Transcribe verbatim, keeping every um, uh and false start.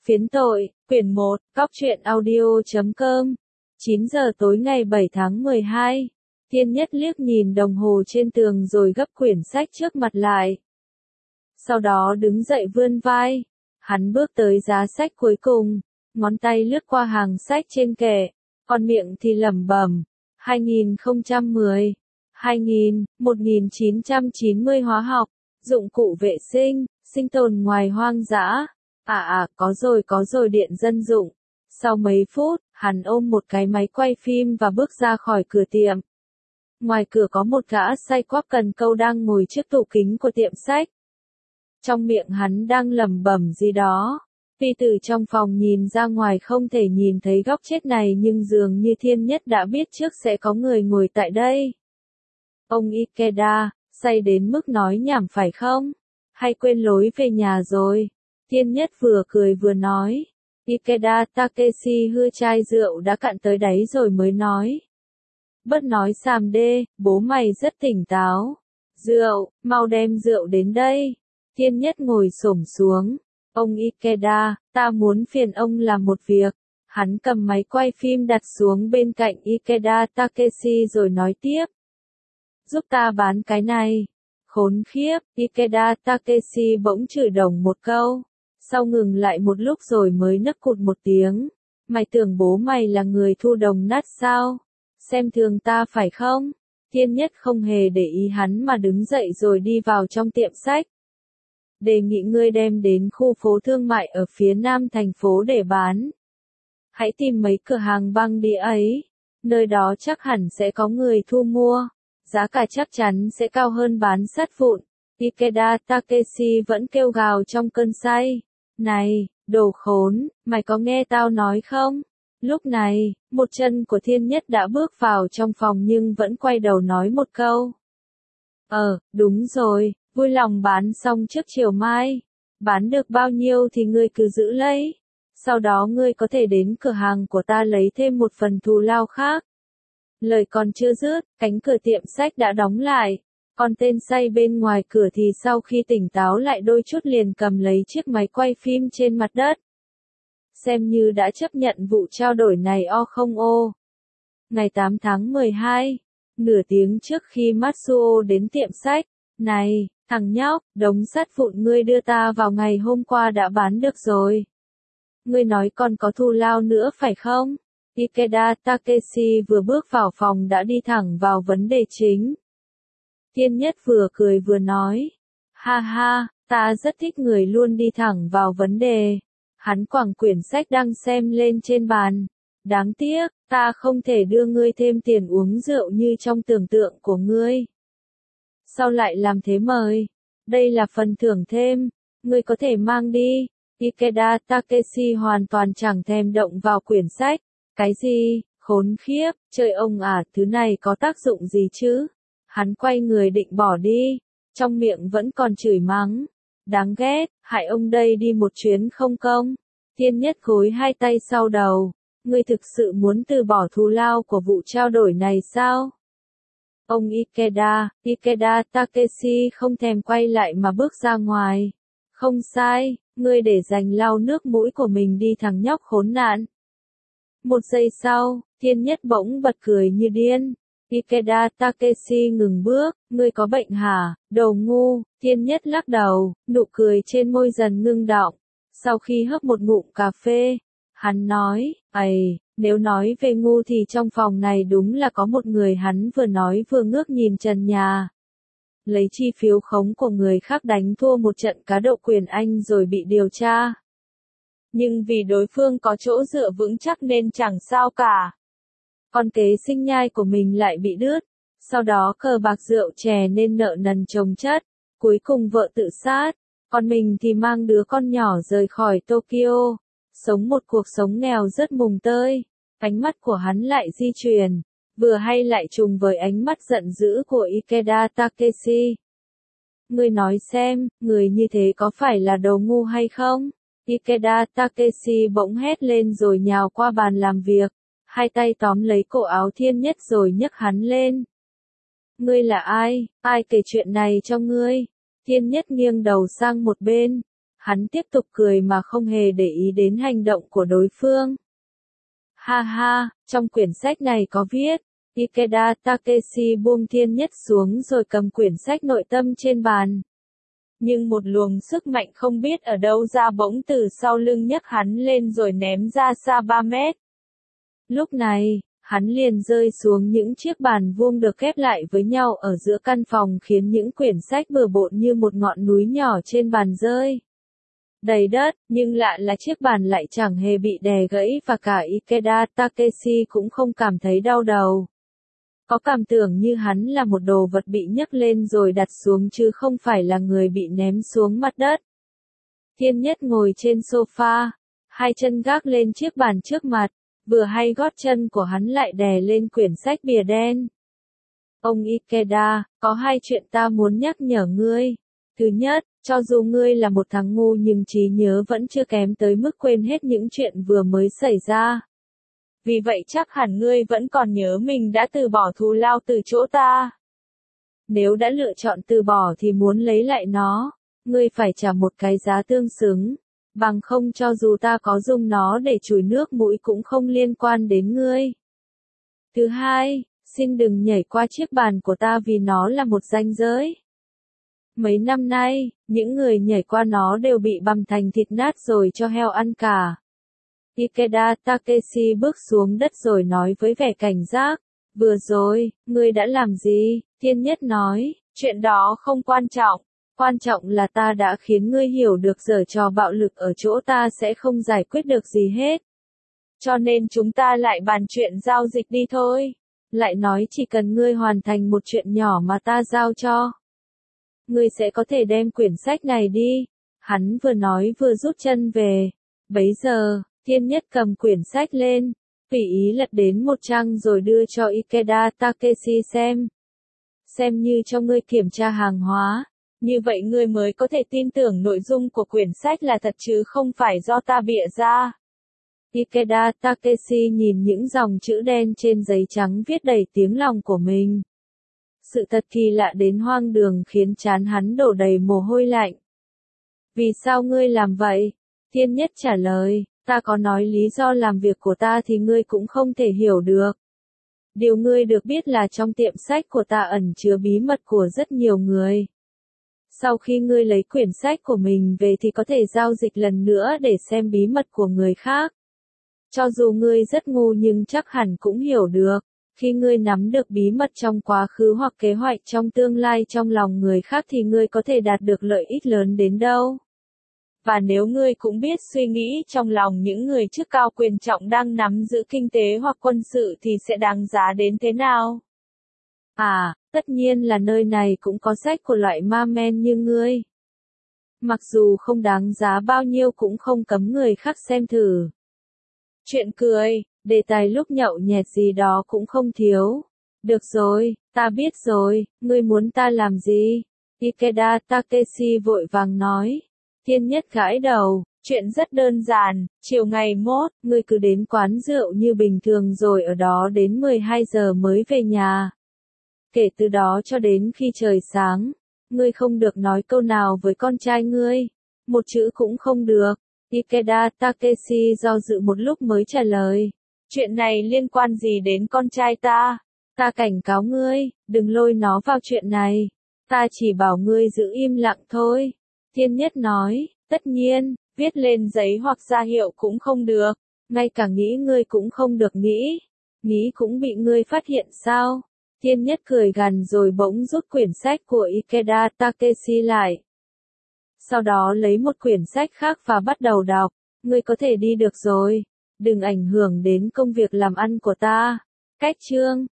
Phiến tội, quyển một, cóc truyện audio chấm com. chín giờ tối ngày bảy tháng mười hai. Thiên Nhất liếc nhìn đồng hồ trên tường rồi gấp quyển sách trước mặt lại. Sau đó đứng dậy vươn vai. Hắn bước tới giá sách cuối cùng, ngón tay lướt qua hàng sách trên kệ, còn miệng thì lẩm bẩm, hai nghìn không trăm mười, hai nghìn, một nghìn chín trăm chín mươi hóa học, dụng cụ vệ sinh, sinh tồn ngoài hoang dã. À à, có rồi có rồi điện dân dụng. Sau mấy phút, hắn ôm một cái máy quay phim và bước ra khỏi cửa tiệm. Ngoài cửa có một gã say quắp cần câu đang ngồi trước tủ kính của tiệm sách. Trong miệng hắn đang lẩm bẩm gì đó. Vì từ trong phòng nhìn ra ngoài không thể nhìn thấy góc chết này nhưng dường như Thiên Nhất đã biết trước sẽ có người ngồi tại đây. Ông Ikeda, say đến mức nói nhảm phải không? Hay quên lối về nhà rồi? Thiên Nhất vừa cười vừa nói. Ikeda Takeshi hư chai rượu đã cạn tới đáy rồi mới nói. Bớt nói xàm đê, bố mày rất tỉnh táo. Rượu, mau đem rượu đến đây. Thiên Nhất ngồi xổm xuống. Ông Ikeda, ta muốn phiền ông làm một việc. Hắn cầm máy quay phim đặt xuống bên cạnh Ikeda Takeshi rồi nói tiếp. Giúp ta bán cái này. Khốn khiếp, Ikeda Takeshi bỗng chửi đồng một câu. Sau ngừng lại một lúc rồi mới nấc cụt một tiếng. Mày tưởng bố mày là người thu đồng nát sao? Xem thường ta phải không? Thiên Nhất không hề để ý hắn mà đứng dậy rồi đi vào trong tiệm sách. Đề nghị ngươi đem đến khu phố thương mại ở phía nam thành phố để bán. Hãy tìm mấy cửa hàng băng đĩa ấy. Nơi đó chắc hẳn sẽ có người thu mua. Giá cả chắc chắn sẽ cao hơn bán sắt vụn. Ikeda Takeshi vẫn kêu gào trong cơn say. Này, đồ khốn, mày có nghe tao nói không? Lúc này, một chân của Thiên Nhất đã bước vào trong phòng nhưng vẫn quay đầu nói một câu. Ờ, đúng rồi, vui lòng bán xong trước chiều mai. Bán được bao nhiêu thì ngươi cứ giữ lấy. Sau đó ngươi có thể đến cửa hàng của ta lấy thêm một phần thù lao khác. Lời còn chưa dứt, cánh cửa tiệm sách đã đóng lại. Còn tên say bên ngoài cửa thì sau khi tỉnh táo lại đôi chút liền cầm lấy chiếc máy quay phim trên mặt đất. Xem như đã chấp nhận vụ trao đổi này o không ô. Ngày tám tháng mười hai, nửa tiếng trước khi Matsuo đến tiệm sách. Này, thằng nhóc, đống sắt vụn ngươi đưa ta vào ngày hôm qua đã bán được rồi. Ngươi nói còn có thù lao nữa phải không? Ikeda Takeshi vừa bước vào phòng đã đi thẳng vào vấn đề chính. Thiên Nhất vừa cười vừa nói. Ha ha, ta rất thích người luôn đi thẳng vào vấn đề. Hắn quẳng quyển sách đang xem lên trên bàn. Đáng tiếc, ta không thể đưa ngươi thêm tiền uống rượu như trong tưởng tượng của ngươi. Sao lại làm thế mời? Đây là phần thưởng thêm. Ngươi có thể mang đi. Ikeda Takeshi hoàn toàn chẳng thèm động vào quyển sách. Cái gì? Khốn khiếp, trời ông à, thứ này có tác dụng gì chứ? Hắn quay người định bỏ đi. Trong miệng vẫn còn chửi mắng. Đáng ghét, hại ông đây đi một chuyến không công. Thiên Nhất gối hai tay sau đầu. Ngươi thực sự muốn từ bỏ thù lao của vụ trao đổi này sao? Ông Ikeda, Ikeda Takeshi không thèm quay lại mà bước ra ngoài. Không sai, ngươi để dành lau nước mũi của mình đi thằng nhóc khốn nạn. Một giây sau, Thiên Nhất bỗng bật cười như điên. Ikeda Takeshi ngừng bước, ngươi có bệnh hả, đồ ngu? Thiên Nhất lắc đầu, nụ cười trên môi dần ngưng đọng. Sau khi hớp một ngụm cà phê, hắn nói, ầy, nếu nói về ngu thì trong phòng này đúng là có một người hắn vừa nói vừa ngước nhìn trần nhà. Lấy chi phiếu khống của người khác đánh thua một trận cá độ quyền Anh rồi bị điều tra. Nhưng vì đối phương có chỗ dựa vững chắc nên chẳng sao cả. Còn kế sinh nhai của mình lại bị đứt. Sau đó cờ bạc rượu chè nên nợ nần chồng chất. Cuối cùng vợ tự sát. Còn mình thì mang đứa con nhỏ rời khỏi Tokyo. Sống một cuộc sống nghèo rất mùng tơi. Ánh mắt của hắn lại di chuyển. Vừa hay lại trùng với ánh mắt giận dữ của Ikeda Takeshi. Ngươi nói xem, người như thế có phải là đồ ngu hay không? Ikeda Takeshi bỗng hét lên rồi nhào qua bàn làm việc. Hai tay tóm lấy cổ áo Thiên Nhất rồi nhấc hắn lên. Ngươi là ai? Ai kể chuyện này cho ngươi? Thiên Nhất nghiêng đầu sang một bên. Hắn tiếp tục cười mà không hề để ý đến hành động của đối phương. Ha ha, trong quyển sách này có viết, Ikeda Takeshi buông Thiên Nhất xuống rồi cầm quyển sách nội tâm trên bàn. Nhưng một luồng sức mạnh không biết ở đâu ra bỗng từ sau lưng nhấc hắn lên rồi ném ra xa ba mét. Lúc này, hắn liền rơi xuống những chiếc bàn vuông được ghép lại với nhau ở giữa căn phòng khiến những quyển sách bừa bộn như một ngọn núi nhỏ trên bàn rơi đầy đất, nhưng lạ là chiếc bàn lại chẳng hề bị đè gãy và cả Ikeda Takeshi cũng không cảm thấy đau đầu. Có cảm tưởng như hắn là một đồ vật bị nhấc lên rồi đặt xuống chứ không phải là người bị ném xuống mặt đất. Thiên Nhất ngồi trên sofa, hai chân gác lên chiếc bàn trước mặt, vừa hay gót chân của hắn lại đè lên quyển sách bìa đen. Ông Ikeda, có hai chuyện ta muốn nhắc nhở ngươi. Thứ nhất, cho dù ngươi là một thằng ngu nhưng trí nhớ vẫn chưa kém tới mức quên hết những chuyện vừa mới xảy ra. Vì vậy chắc hẳn ngươi vẫn còn nhớ mình đã từ bỏ thù lao từ chỗ ta. Nếu đã lựa chọn từ bỏ thì muốn lấy lại nó, ngươi phải trả một cái giá tương xứng, bằng không cho dù ta có dùng nó để chùi nước mũi cũng không liên quan đến ngươi. Thứ hai, xin đừng nhảy qua chiếc bàn của ta vì nó là một ranh giới. Mấy năm nay, những người nhảy qua nó đều bị bằm thành thịt nát rồi cho heo ăn cả. Ikeda Takeshi bước xuống đất rồi nói với vẻ cảnh giác, vừa rồi, ngươi đã làm gì? Thiên Nhất nói, chuyện đó không quan trọng, quan trọng là ta đã khiến ngươi hiểu được giở trò bạo lực ở chỗ ta sẽ không giải quyết được gì hết. Cho nên chúng ta lại bàn chuyện giao dịch đi thôi. Lại nói chỉ cần ngươi hoàn thành một chuyện nhỏ mà ta giao cho, ngươi sẽ có thể đem quyển sách này đi. Hắn vừa nói vừa rút chân về. Bấy giờ, Thiên Nhất cầm quyển sách lên, tùy ý lật đến một trang rồi đưa cho Ikeda Takeshi xem. Xem như cho ngươi kiểm tra hàng hóa, như vậy ngươi mới có thể tin tưởng nội dung của quyển sách là thật chứ không phải do ta bịa ra. Ikeda Takeshi nhìn những dòng chữ đen trên giấy trắng viết đầy tiếng lòng của mình. Sự thật kỳ lạ đến hoang đường khiến trán hắn đổ đầy mồ hôi lạnh. Vì sao ngươi làm vậy? Thiên Nhất trả lời, ta có nói lý do làm việc của ta thì ngươi cũng không thể hiểu được. Điều ngươi được biết là trong tiệm sách của ta ẩn chứa bí mật của rất nhiều người. Sau khi ngươi lấy quyển sách của mình về thì có thể giao dịch lần nữa để xem bí mật của người khác. Cho dù ngươi rất ngu nhưng chắc hẳn cũng hiểu được, khi ngươi nắm được bí mật trong quá khứ hoặc kế hoạch trong tương lai trong lòng người khác thì ngươi có thể đạt được lợi ích lớn đến đâu. Và nếu ngươi cũng biết suy nghĩ trong lòng những người chức cao quyền trọng đang nắm giữ kinh tế hoặc quân sự thì sẽ đáng giá đến thế nào? À, tất nhiên là nơi này cũng có sách của loại ma men như ngươi. Mặc dù không đáng giá bao nhiêu cũng không cấm người khác xem thử. Chuyện cười, đề tài lúc nhậu nhẹt gì đó cũng không thiếu. Được rồi, ta biết rồi, ngươi muốn ta làm gì? Ikeda Takeshi vội vàng nói. Thiên Nhất gãi đầu, chuyện rất đơn giản, chiều ngày mốt, ngươi cứ đến quán rượu như bình thường rồi ở đó đến mười hai giờ mới về nhà. Kể từ đó cho đến khi trời sáng, ngươi không được nói câu nào với con trai ngươi, một chữ cũng không được. Ikeda Takeshi do dự một lúc mới trả lời, chuyện này liên quan gì đến con trai ta? Ta cảnh cáo ngươi, đừng lôi nó vào chuyện này, ta chỉ bảo ngươi giữ im lặng thôi. Thiên Nhất nói, tất nhiên, viết lên giấy hoặc ra hiệu cũng không được, ngay cả nghĩ ngươi cũng không được nghĩ, nghĩ cũng bị ngươi phát hiện sao? Thiên Nhất cười gằn rồi bỗng rút quyển sách của Ikeda Takeshi lại. Sau đó lấy một quyển sách khác và bắt đầu đọc, ngươi có thể đi được rồi, đừng ảnh hưởng đến công việc làm ăn của ta. Cách chương